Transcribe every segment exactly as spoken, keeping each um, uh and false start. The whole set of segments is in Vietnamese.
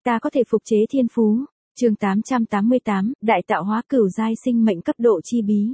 Ta có thể phục chế thiên phú. Chương tám trăm tám mươi tám, Đại tạo hóa cửu giai sinh mệnh cấp độ chi bí.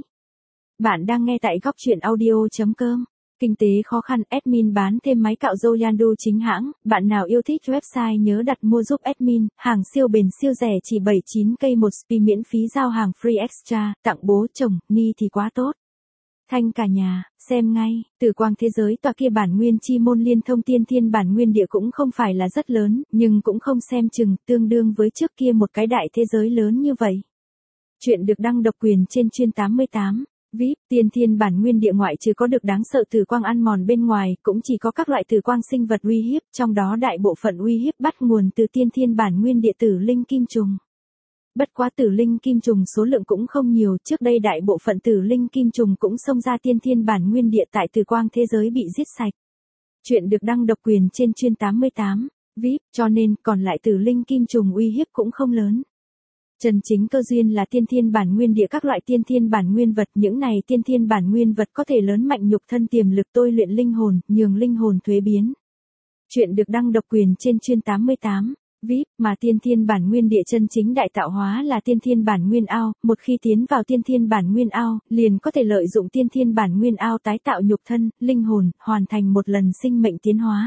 Bạn đang nghe tại góc truyện audio chấm com. Kinh tế khó khăn, admin bán thêm máy cạo râu Yandu chính hãng, bạn nào yêu thích website nhớ đặt mua giúp admin, hàng siêu bền siêu rẻ chỉ bảy mươi chín k một spi miễn phí giao hàng free extra, tặng bố chồng, ni thì quá tốt. Thanh cả nhà, xem ngay, Tử quang thế giới tòa kia bản nguyên chi môn liên thông tiên thiên bản nguyên địa cũng không phải là rất lớn, nhưng cũng không xem chừng, tương đương với trước kia một cái đại thế giới lớn như vậy. Chuyện được đăng độc quyền trên chuyên tám mươi tám. vê i pê, tiên thiên bản nguyên địa ngoại trừ có được đáng sợ tử quang ăn mòn bên ngoài, cũng chỉ có các loại tử quang sinh vật uy hiếp, trong đó đại bộ phận uy hiếp bắt nguồn từ tiên thiên bản nguyên địa tử linh kim trùng. Bất quá tử linh kim trùng số lượng cũng không nhiều, trước đây đại bộ phận tử linh kim trùng cũng xông ra tiên thiên bản nguyên địa tại tử quang thế giới bị giết sạch. Chuyện được đăng độc quyền trên chuyên tám mươi tám. vê i pê, cho nên còn lại tử linh kim trùng uy hiếp cũng không lớn. Chân chính cơ duyên là tiên thiên bản nguyên địa các loại tiên thiên bản nguyên vật, những này tiên thiên bản nguyên vật có thể lớn mạnh nhục thân tiềm lực tôi luyện linh hồn, nhường linh hồn thuế biến. Chuyện được đăng độc quyền trên chuyên tám mươi tám. vê i pê, mà tiên thiên bản nguyên địa chân chính đại tạo hóa là tiên thiên bản nguyên ao, một khi tiến vào tiên thiên bản nguyên ao, liền có thể lợi dụng tiên thiên bản nguyên ao tái tạo nhục thân, linh hồn, hoàn thành một lần sinh mệnh tiến hóa.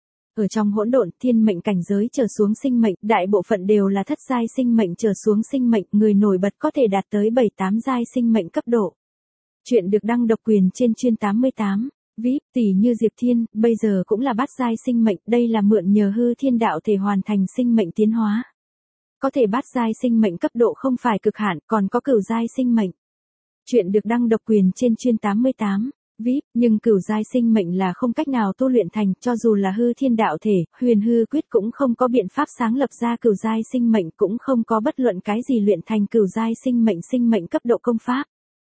Ở trong hỗn độn, thiên mệnh cảnh giới trở xuống sinh mệnh, đại bộ phận đều là thất giai sinh mệnh trở xuống sinh mệnh, người nổi bật có thể đạt tới bảy tám giai sinh mệnh cấp độ. Chuyện được đăng độc quyền trên chuyên tám mươi tám. vê i pê, tỷ như Diệp Thiên, bây giờ cũng là bát giai sinh mệnh, đây là mượn nhờ hư thiên đạo thể hoàn thành sinh mệnh tiến hóa. Có thể bát giai sinh mệnh cấp độ không phải cực hạn, còn có cửu giai sinh mệnh. Chuyện được đăng độc quyền trên chuyên tám mươi tám. vê i pê, nhưng cửu giai sinh mệnh là không cách nào tu luyện thành, cho dù là hư thiên đạo thể, huyền hư quyết cũng không có biện pháp sáng lập ra cửu giai sinh mệnh, cũng không có bất luận cái gì luyện thành cửu giai sinh mệnh sinh mệnh cấp độ công pháp.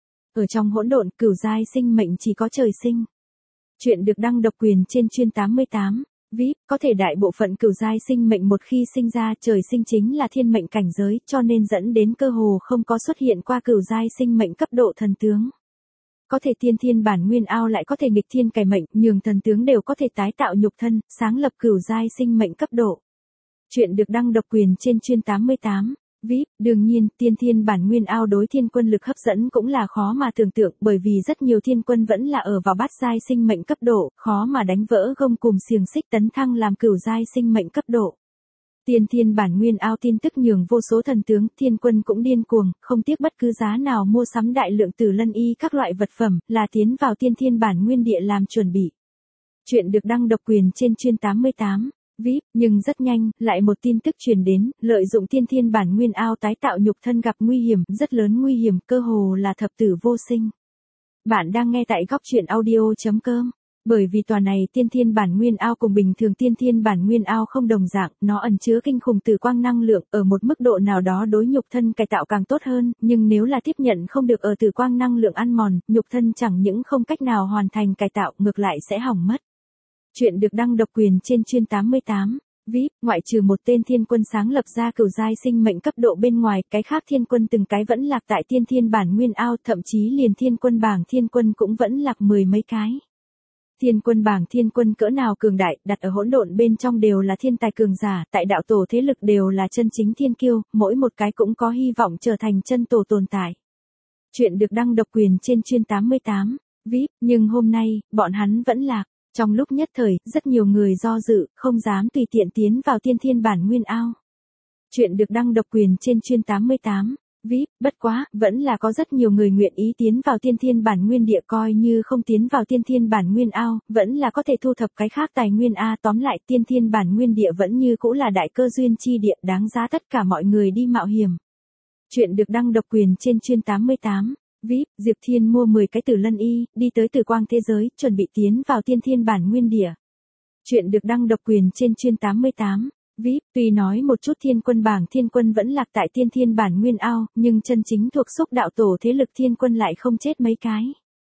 Ở trong hỗn độn, cửu giai sinh mệnh chỉ có trời sinh. Chuyện được đăng độc quyền trên chuyên tám mươi tám. vê i pê, có thể đại bộ phận cửu giai sinh mệnh một khi sinh ra trời sinh chính là thiên mệnh cảnh giới, cho nên dẫn đến cơ hồ không có xuất hiện qua cửu giai sinh mệnh cấp độ thần tướng. Có thể tiên thiên bản nguyên ao lại có thể nghịch thiên cải mệnh, nhường thần tướng đều có thể tái tạo nhục thân, sáng lập cửu giai sinh mệnh cấp độ. Chuyện được đăng độc quyền trên chuyên tám mươi tám. vê i pê, đương nhiên, tiên thiên bản nguyên ao đối thiên quân lực hấp dẫn cũng là khó mà tưởng tượng, bởi vì rất nhiều thiên quân vẫn là ở vào bát giai sinh mệnh cấp độ, khó mà đánh vỡ gông cùm xiềng xích tấn thăng làm cửu giai sinh mệnh cấp độ. Tiên thiên bản nguyên ao tin tức nhường vô số thần tướng, thiên quân cũng điên cuồng, không tiếc bất cứ giá nào mua sắm đại lượng tử lân y các loại vật phẩm, là tiến vào tiên thiên bản nguyên địa làm chuẩn bị. Chuyện được đăng độc quyền trên chuyên tám mươi tám. vê i pê, nhưng rất nhanh, lại một tin tức truyền đến, lợi dụng tiên thiên bản nguyên ao tái tạo nhục thân gặp nguy hiểm, rất lớn nguy hiểm, cơ hồ là thập tử vô sinh. Bạn đang nghe tại góc truyện audio chấm com. Bởi vì tòa này tiên thiên bản nguyên ao cùng bình thường tiên thiên bản nguyên ao không đồng dạng, nó ẩn chứa kinh khủng tử quang năng lượng, ở một mức độ nào đó đối nhục thân cải tạo càng tốt hơn, nhưng nếu là tiếp nhận không được ở tử quang năng lượng ăn mòn, nhục thân chẳng những không cách nào hoàn thành cải tạo, ngược lại sẽ hỏng mất. Chuyện được đăng độc quyền trên chuyên tám mươi tám. vê i pê, ngoại trừ một tên thiên quân sáng lập ra cửu giai sinh mệnh cấp độ bên ngoài, cái khác thiên quân từng cái vẫn lạc tại tiên thiên bản nguyên ao, thậm chí liền thiên quân bảng thiên quân cũng vẫn lạc mười mấy cái. Thiên quân bảng thiên quân cỡ nào cường đại, đặt ở hỗn độn bên trong đều là thiên tài cường giả, tại đạo tổ thế lực đều là chân chính thiên kiêu, mỗi một cái cũng có hy vọng trở thành chân tổ tồn tại. Chuyện được đăng độc quyền trên chuyên tám mươi tám. vê i pê, nhưng hôm nay, bọn hắn vẫn lạc. Trong lúc nhất thời, rất nhiều người do dự, không dám tùy tiện tiến vào tiên thiên bản nguyên ao. Chuyện được đăng độc quyền trên chuyên tám mươi tám. vê i pê, bất quá, vẫn là có rất nhiều người nguyện ý tiến vào tiên thiên bản nguyên địa, coi như không tiến vào tiên thiên bản nguyên ao, vẫn là có thể thu thập cái khác tài nguyên A. Tóm lại, tiên thiên bản nguyên địa vẫn như cũ là đại cơ duyên chi địa, đáng giá tất cả mọi người đi mạo hiểm. Chuyện được đăng độc quyền trên chuyên tám mươi tám. vê i pê, Diệp Thiên mua mười cái tử lân y, đi tới tử quang thế giới, chuẩn bị tiến vào tiên thiên bản nguyên địa. Chuyện được đăng độc quyền trên chuyên tám mươi tám. vê i pê, tuy nói một chút thiên quân bảng thiên quân vẫn lạc tại tiên thiên bản nguyên ao, nhưng chân chính thuộc xúc đạo tổ thế lực thiên quân lại không chết mấy cái.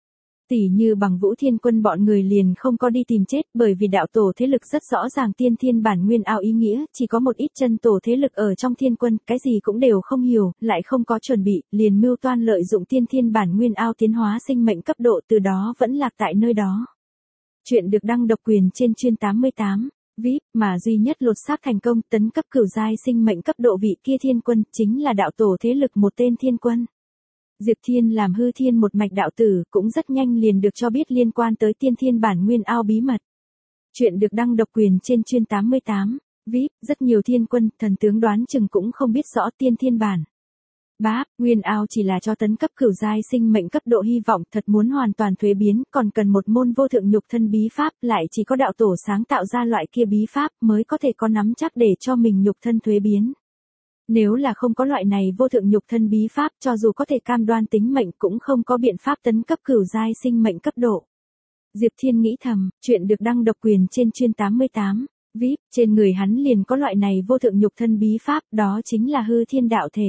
Tỷ như bằng Vũ thiên quân bọn người liền không có đi tìm chết, bởi vì đạo tổ thế lực rất rõ ràng tiên thiên bản nguyên ao ý nghĩa, chỉ có một ít chân tổ thế lực ở trong thiên quân, cái gì cũng đều không hiểu, lại không có chuẩn bị, liền mưu toan lợi dụng tiên thiên bản nguyên ao tiến hóa sinh mệnh cấp độ, từ đó vẫn lạc tại nơi đó. Chuyện được đăng độc quyền trên chuyên tám mươi tám. vê i pê, mà duy nhất lột xác thành công tấn cấp cửu giai sinh mệnh cấp độ vị kia thiên quân, chính là đạo tổ thế lực một tên thiên quân. Diệp Thiên làm hư thiên một mạch đạo tử, cũng rất nhanh liền được cho biết liên quan tới tiên thiên bản nguyên ao bí mật. Chuyện được đăng độc quyền trên chuyên tám mươi tám, vê i pê, rất nhiều thiên quân, thần tướng đoán chừng cũng không biết rõ tiên thiên bản. Bá, nguyên ao chỉ là cho tấn cấp cửu giai sinh mệnh cấp độ hy vọng, thật muốn hoàn toàn thuế biến, còn cần một môn vô thượng nhục thân bí pháp, lại chỉ có đạo tổ sáng tạo ra loại kia bí pháp mới có thể có nắm chắc để cho mình nhục thân thuế biến. Nếu là không có loại này vô thượng nhục thân bí pháp, cho dù có thể cam đoan tính mệnh cũng không có biện pháp tấn cấp cửu giai sinh mệnh cấp độ. Diệp Thiên nghĩ thầm, chuyện được đăng độc quyền trên chuyên tám mươi tám, vê i pê, trên người hắn liền có loại này vô thượng nhục thân bí pháp, đó chính là hư thiên đạo thể.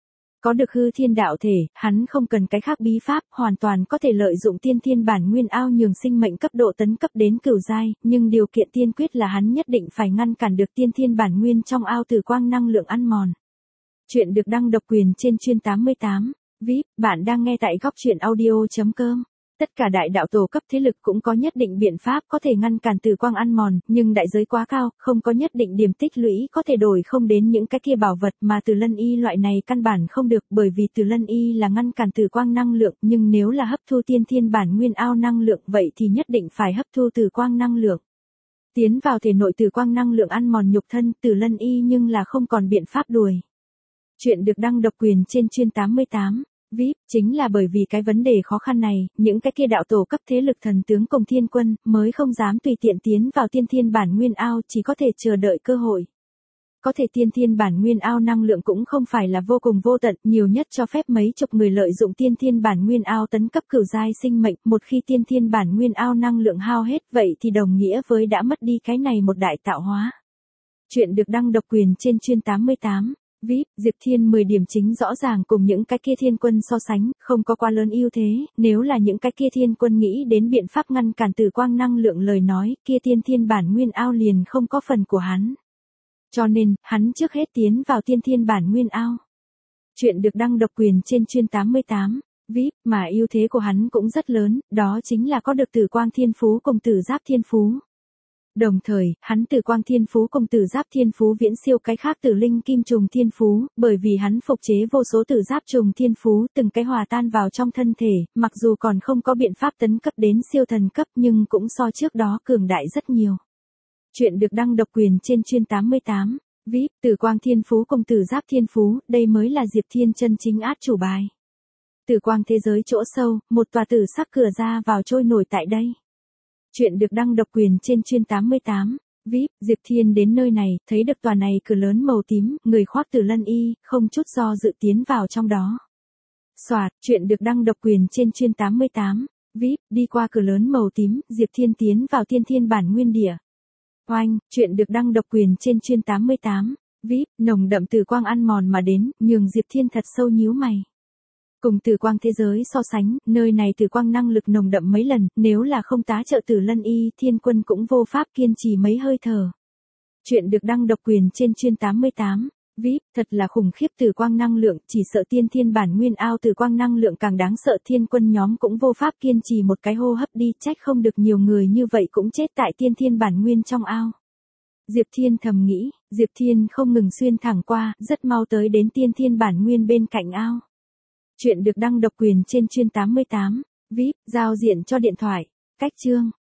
Có được hư thiên đạo thể, hắn không cần cái khác bí pháp, hoàn toàn có thể lợi dụng tiên thiên bản nguyên ao nhường sinh mệnh cấp độ tấn cấp đến cửu giai, nhưng điều kiện tiên quyết là hắn nhất định phải ngăn cản được tiên thiên bản nguyên trong ao tử quang năng lượng ăn mòn. Chuyện được đăng độc quyền trên chuyên tám mươi tám, vê i pê, bạn đang nghe tại góc truyện audio chấm com. Tất cả đại đạo tổ cấp thế lực cũng có nhất định biện pháp có thể ngăn cản tử quang ăn mòn, nhưng đại giới quá cao, không có nhất định điểm tích lũy có thể đổi không đến những cái kia bảo vật, mà Từ Lân Y loại này căn bản không được, bởi vì Từ Lân Y là ngăn cản tử quang năng lượng, nhưng nếu là hấp thu tiên thiên bản nguyên ao năng lượng vậy thì nhất định phải hấp thu tử quang năng lượng. Tiến vào thể nội tử quang năng lượng ăn mòn nhục thân, Từ Lân Y nhưng là không còn biện pháp đuổi. Chuyện được đăng độc quyền trên chuyên tám mươi tám, vê i pê, chính là bởi vì cái vấn đề khó khăn này, những cái kia đạo tổ cấp thế lực thần tướng cùng thiên quân, mới không dám tùy tiện tiến vào tiên thiên bản nguyên ao, chỉ có thể chờ đợi cơ hội. Có thể tiên thiên bản nguyên ao năng lượng cũng không phải là vô cùng vô tận, nhiều nhất cho phép mấy chục người lợi dụng tiên thiên bản nguyên ao tấn cấp cửu giai sinh mệnh, một khi tiên thiên bản nguyên ao năng lượng hao hết vậy thì đồng nghĩa với đã mất đi cái này một đại tạo hóa. Chuyện được đăng độc quyền trên chuyên tám mươi tám. vê i pê, Diệp Thiên mười điểm chính rõ ràng cùng những cái kia thiên quân so sánh, không có quá lớn ưu thế, nếu là những cái kia thiên quân nghĩ đến biện pháp ngăn cản tử quang năng lượng lời nói, kia tiên thiên bản nguyên ao liền không có phần của hắn. Cho nên, hắn trước hết tiến vào tiên thiên bản nguyên ao. Chuyện được đăng độc quyền trên chuyên tám mươi tám, vê i pê, mà ưu thế của hắn cũng rất lớn, đó chính là có được tử quang thiên phú cùng tử giáp thiên phú. Đồng thời, hắn tử quang thiên phú cùng tử giáp thiên phú viễn siêu cái khác tử linh kim trùng thiên phú, bởi vì hắn phục chế vô số tử giáp trùng thiên phú từng cái hòa tan vào trong thân thể, mặc dù còn không có biện pháp tấn cấp đến siêu thần cấp nhưng cũng so trước đó cường đại rất nhiều. Chuyện được đăng độc quyền trên chuyên tám mươi tám, vê i pê, tử quang thiên phú cùng tử giáp thiên phú, đây mới là Diệp Thiên chân chính át chủ bài. Tử quang thế giới chỗ sâu, một tòa tử sắc cửa ra vào trôi nổi tại đây. Chuyện được đăng độc quyền trên chuyên tám mươi tám, vê i pê, Diệp Thiên đến nơi này, thấy được tòa này cửa lớn màu tím, người khoác Từ Lân Y, không chút do dự tiến vào trong đó. Soạt, chuyện được đăng độc quyền trên chuyên tám mươi tám, vê i pê, đi qua cửa lớn màu tím, Diệp Thiên tiến vào tiên thiên bản nguyên địa. Oanh, chuyện được đăng độc quyền trên chuyên tám mươi tám, vê i pê, nồng đậm tử quang ăn mòn mà đến, nhường Diệp Thiên thật sâu nhíu mày. Cùng tử quang thế giới so sánh, nơi này tử quang năng lực nồng đậm mấy lần, nếu là không tá trợ Từ Lân Y, thiên quân cũng vô pháp kiên trì mấy hơi thở. Chuyện được đăng độc quyền trên chuyên tám mươi tám, vê i pê, thật là khủng khiếp tử quang năng lượng, chỉ sợ tiên thiên bản nguyên ao tử quang năng lượng càng đáng sợ, thiên quân nhóm cũng vô pháp kiên trì một cái hô hấp đi, trách không được nhiều người như vậy cũng chết tại tiên thiên bản nguyên trong ao. Diệp Thiên thầm nghĩ, Diệp Thiên không ngừng xuyên thẳng qua, rất mau tới đến tiên thiên bản nguyên bên cạnh ao. Chuyện được đăng độc quyền trên chuyên tám mươi tám, vê i pê, giao diện cho điện thoại, cách chương.